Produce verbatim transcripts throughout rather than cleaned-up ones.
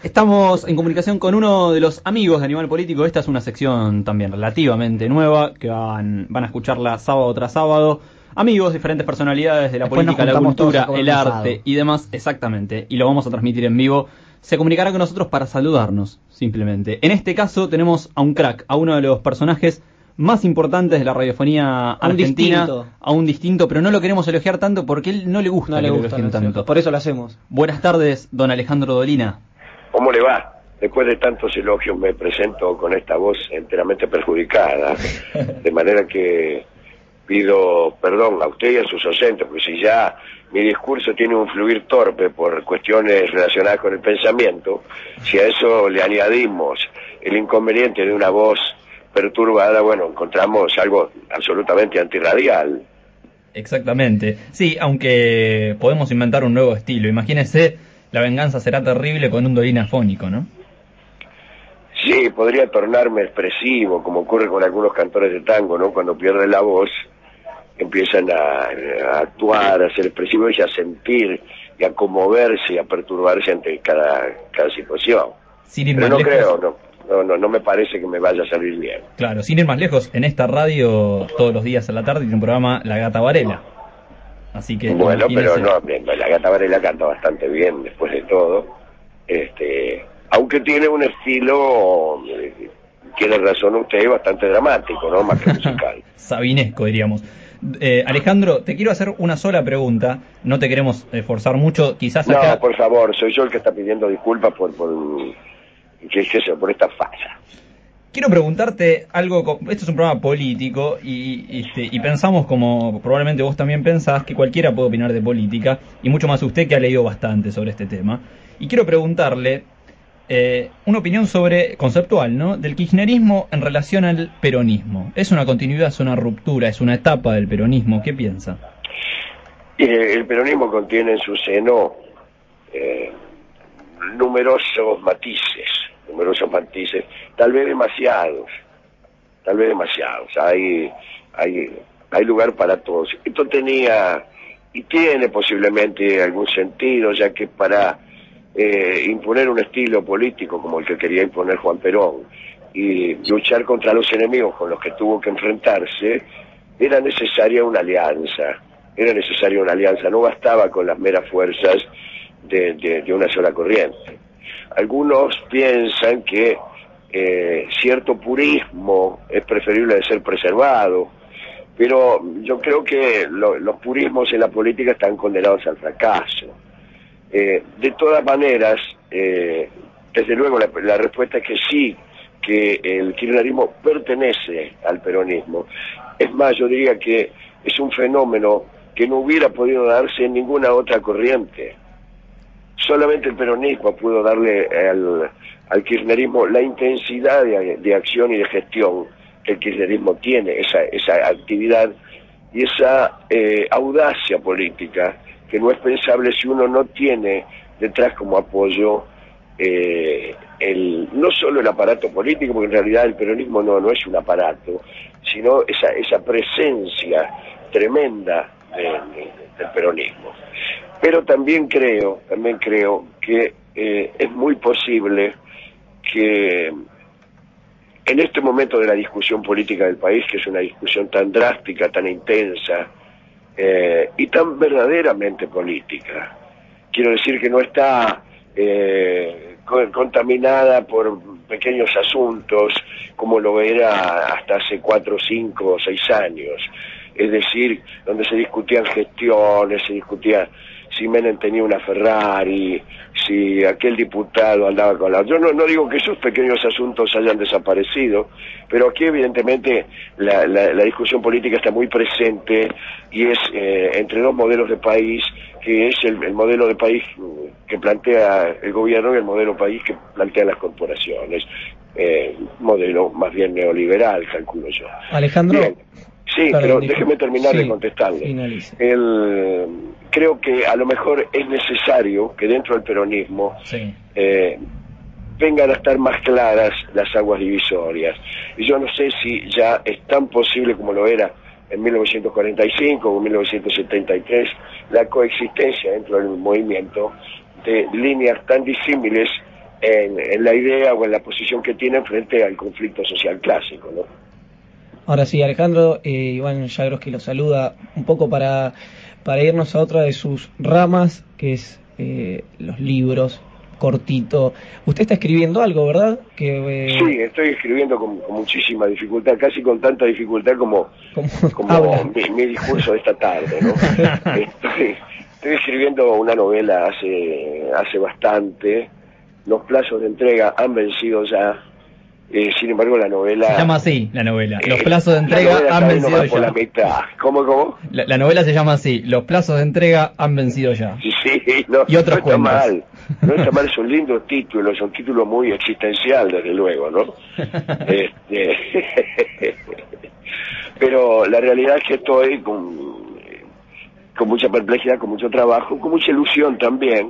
Estamos en comunicación con uno de los amigos de Animal Político. Esta es una sección también relativamente nueva, que van, van a escucharla sábado tras sábado. Amigos, diferentes personalidades de la Después política, la cultura, el arte asado. y demás, exactamente. Y lo vamos a transmitir en vivo. Se comunicará con nosotros para saludarnos, simplemente. En este caso tenemos a un crack, a uno de los personajes más importantes de la radiofonía A un argentina, distinto. a un distinto, pero no lo queremos elogiar tanto porque él no le gusta No que le lo gusta, elogien no es cierto. tanto. Por eso lo hacemos. Buenas tardes, don Alejandro Dolina. ¿Cómo le va? Después de tantos elogios me presento con esta voz enteramente perjudicada, de manera que pido perdón a usted y a sus oyentes, porque si ya mi discurso tiene un fluir torpe por cuestiones relacionadas con el pensamiento, si a eso le añadimos el inconveniente de una voz perturbada, bueno, encontramos algo absolutamente antirradial. Exactamente. Sí, aunque podemos inventar un nuevo estilo. Imagínese, la venganza será terrible con un Dolina afónico, ¿no? Sí, podría tornarme expresivo, como ocurre con algunos cantores de tango, ¿no? Cuando pierden la voz, empiezan a, a actuar, a ser expresivos y a sentir, y a conmoverse y a perturbarse ante cada, cada situación. Sin ir Pero más no lejos, creo, no, no, no, no me parece que me vaya a salir bien. Claro, sin ir más lejos, en esta radio, todos los días a la tarde, tiene un programa La Gata Varela. Así que Bueno, pero imagínese- no, bien, la Gata Varela canta bastante bien después de todo, este, aunque tiene un estilo, eh, tiene razón usted, bastante dramático, ¿no? Más que musical. Sabinesco, diríamos. Eh, Alejandro, te quiero hacer una sola pregunta. No te queremos eh, forzar mucho. Quizás acá... No, por favor, soy yo el que está pidiendo disculpas por, por, qué es eso, por esta falla. Quiero preguntarte algo. co- Esto es un programa político y, y, este, y pensamos, como probablemente vos también pensás, que cualquiera puede opinar de política, y mucho más usted, que ha leído bastante sobre este tema. Y quiero preguntarle eh, una opinión sobre conceptual, ¿no? Del kirchnerismo en relación al peronismo. ¿Es una continuidad, es una ruptura, es una etapa del peronismo? ¿Qué piensa? Eh, el peronismo contiene en su seno eh, numerosos matices, numerosos matices, tal vez demasiados, tal vez demasiados. Hay, hay, hay lugar para todos. Esto tenía y tiene posiblemente algún sentido, ya que para eh, imponer un estilo político como el que quería imponer Juan Perón y luchar contra los enemigos con los que tuvo que enfrentarse, era necesaria una alianza. Era necesaria una alianza, no bastaba con las meras fuerzas de, de, de una sola corriente. Algunos piensan que eh, cierto purismo es preferible de ser preservado, pero yo creo que lo, los purismos en la política están condenados al fracaso. Eh, de todas maneras, eh, desde luego la, la respuesta es que sí, que el kirchnerismo pertenece al peronismo. Es más, yo diría que es un fenómeno que no hubiera podido darse en ninguna otra corriente. Solamente el peronismo pudo darle al, al kirchnerismo la intensidad de, de acción y de gestión que el kirchnerismo tiene, esa, esa actividad y esa eh, audacia política que no es pensable si uno no tiene detrás como apoyo eh, el, no solo el aparato político, porque en realidad el peronismo no, no es un aparato, sino esa, esa presencia tremenda de, de, del peronismo. Pero también creo, también creo que eh, es muy posible que en este momento de la discusión política del país, que es una discusión tan drástica, tan intensa eh, y tan verdaderamente política, quiero decir que no está eh, contaminada por pequeños asuntos como lo era hasta hace cuatro, cinco o seis años, es decir, donde se discutían gestiones, se discutía si Menem tenía una Ferrari, si aquel diputado andaba con la... Yo no, no digo que esos pequeños asuntos hayan desaparecido, pero aquí evidentemente la, la, la discusión política está muy presente y es eh, entre dos modelos de país, que es el, el modelo de país que plantea el gobierno y el modelo de país que plantean las corporaciones. Eh, modelo más bien neoliberal, calculo yo. Alejandro... Bien. Sí, Perdón, pero disculpe. déjeme terminar Sí, de contestarle. finalice. El, creo que a lo mejor es necesario que dentro del peronismo Sí. eh, vengan a estar más claras las aguas divisorias. Y yo no sé si ya es tan posible como lo era en mil novecientos cuarenta y cinco o mil novecientos setenta y tres la coexistencia dentro del movimiento de líneas tan disímiles en, en la idea o en la posición que tienen frente al conflicto social clásico, ¿no? Ahora sí, Alejandro, eh, Iván Jagroski lo saluda un poco para, para irnos a otra de sus ramas, que es eh, los libros, cortito. Usted está escribiendo algo, ¿verdad? Que, eh... Sí, estoy escribiendo con, con muchísima dificultad, casi con tanta dificultad como, como mi, mi discurso de esta tarde, ¿no? estoy, estoy escribiendo una novela hace, hace bastante, los plazos de entrega han vencido ya. Eh, sin embargo, la novela... Se llama así, la novela. Los eh, plazos de entrega han vencido por ya. La mitad. ¿Cómo, cómo? La, la novela se llama así, los plazos de entrega han vencido ya. Sí, no, y otros no está cuentos. mal. No está mal, es un lindo título, es un título muy existencial, desde luego, ¿no? este... Pero la realidad es que estoy con, con mucha perplejidad, con mucho trabajo, con mucha ilusión también.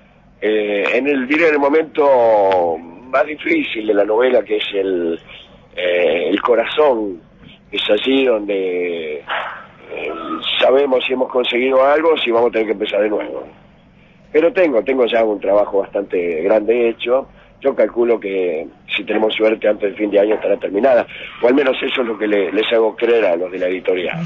Eh, en el, diré, en el momento más difícil de la novela, que es el, eh, el corazón, es allí donde eh, sabemos si hemos conseguido algo, si vamos a tener que empezar de nuevo. Pero tengo, tengo ya un trabajo bastante grande hecho. Yo calculo que si tenemos suerte antes del fin de año estará terminada, o al menos eso es lo que le, les hago creer a los de la editorial.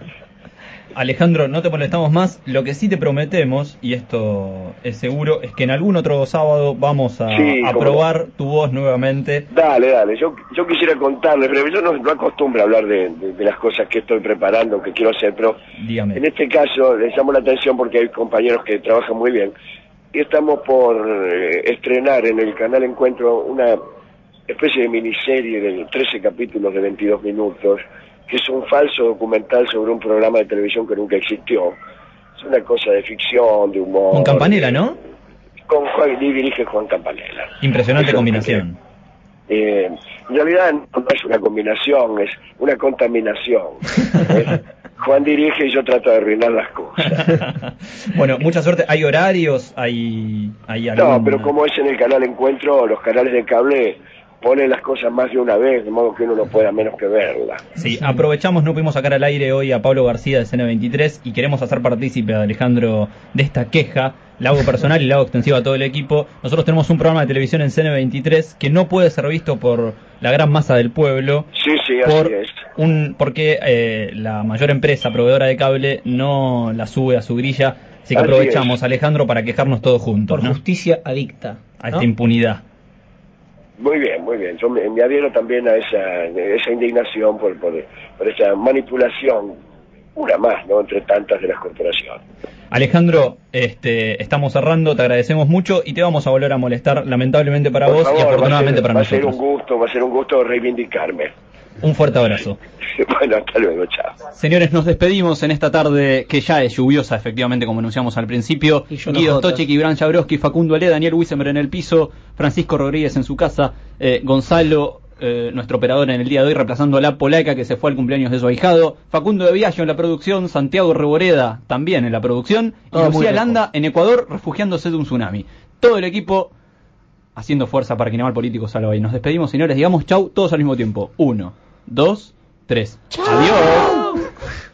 Alejandro, no te molestamos más. Lo que sí te prometemos, y esto es seguro, es que en algún otro sábado vamos a, sí, a probar no. tu voz nuevamente. Dale, dale. Yo yo quisiera contarles, pero yo no, no acostumbro a hablar de, de, de las cosas que estoy preparando, que quiero hacer, pero Dígame. En este caso les llamo la atención porque hay compañeros que trabajan muy bien y estamos por eh, estrenar en el canal Encuentro una especie de miniserie de trece capítulos de veintidós minutos, que es un falso documental sobre un programa de televisión que nunca existió. Es una cosa de ficción, de humor. Con Campanella, ¿no? Con Juan, y dirige Juan Campanella. Impresionante Eso combinación. Que, eh, en realidad no es una combinación, es una contaminación. ¿eh? Juan dirige y yo trato de arruinar las cosas. Bueno, mucha suerte. ¿Hay horarios? ¿Hay, hay alguna... No, pero como es en el canal Encuentro, los canales de cable ponen las cosas más de una vez, de modo que uno no pueda menos que verla. Sí, aprovechamos, no pudimos sacar al aire hoy a Pablo García de C N veintitrés y queremos hacer partícipe a Alejandro de esta queja. La hago personal y la hago extensiva a todo el equipo. Nosotros tenemos un programa de televisión en C N veintitrés que no puede ser visto por la gran masa del pueblo. Sí, sí, por así es. Un, porque eh, la mayor empresa proveedora de cable no la sube a su grilla. Así que Así aprovechamos, es. Alejandro, para quejarnos todos juntos, Por ¿no? justicia adicta, A ¿no? esta impunidad. Muy bien, muy bien. Yo me, me adhiero también a esa, esa indignación por, por, por esa manipulación, una más, ¿no?, entre tantas de las corporaciones. Alejandro, este, estamos cerrando, te agradecemos mucho y te vamos a volver a molestar, lamentablemente para Por vos favor, y afortunadamente va a ser, para va nosotros. Va a ser un gusto, va a ser un gusto reivindicarme. Un fuerte abrazo. Bueno, hasta luego, chao. Señores, nos despedimos en esta tarde que ya es lluviosa, efectivamente, como anunciamos al principio. Y yo no Guido jotas. Stochik, Iván Jagroski, Facundo Ale, Daniel Wisemer en el piso, Francisco Rodríguez en su casa, eh, Gonzalo, eh, nuestro operador en el día de hoy, reemplazando a la polaca que se fue al cumpleaños de su ahijado, Facundo de Viallo en la producción, Santiago Reboreda también en la producción, y Todo muy Lucía lejos. Landa en Ecuador refugiándose de un tsunami. Todo el equipo haciendo fuerza para que Animal Político salga hoy. Nos despedimos, señores, digamos chau todos al mismo tiempo. Uno, dos, tres. ¡Adiós!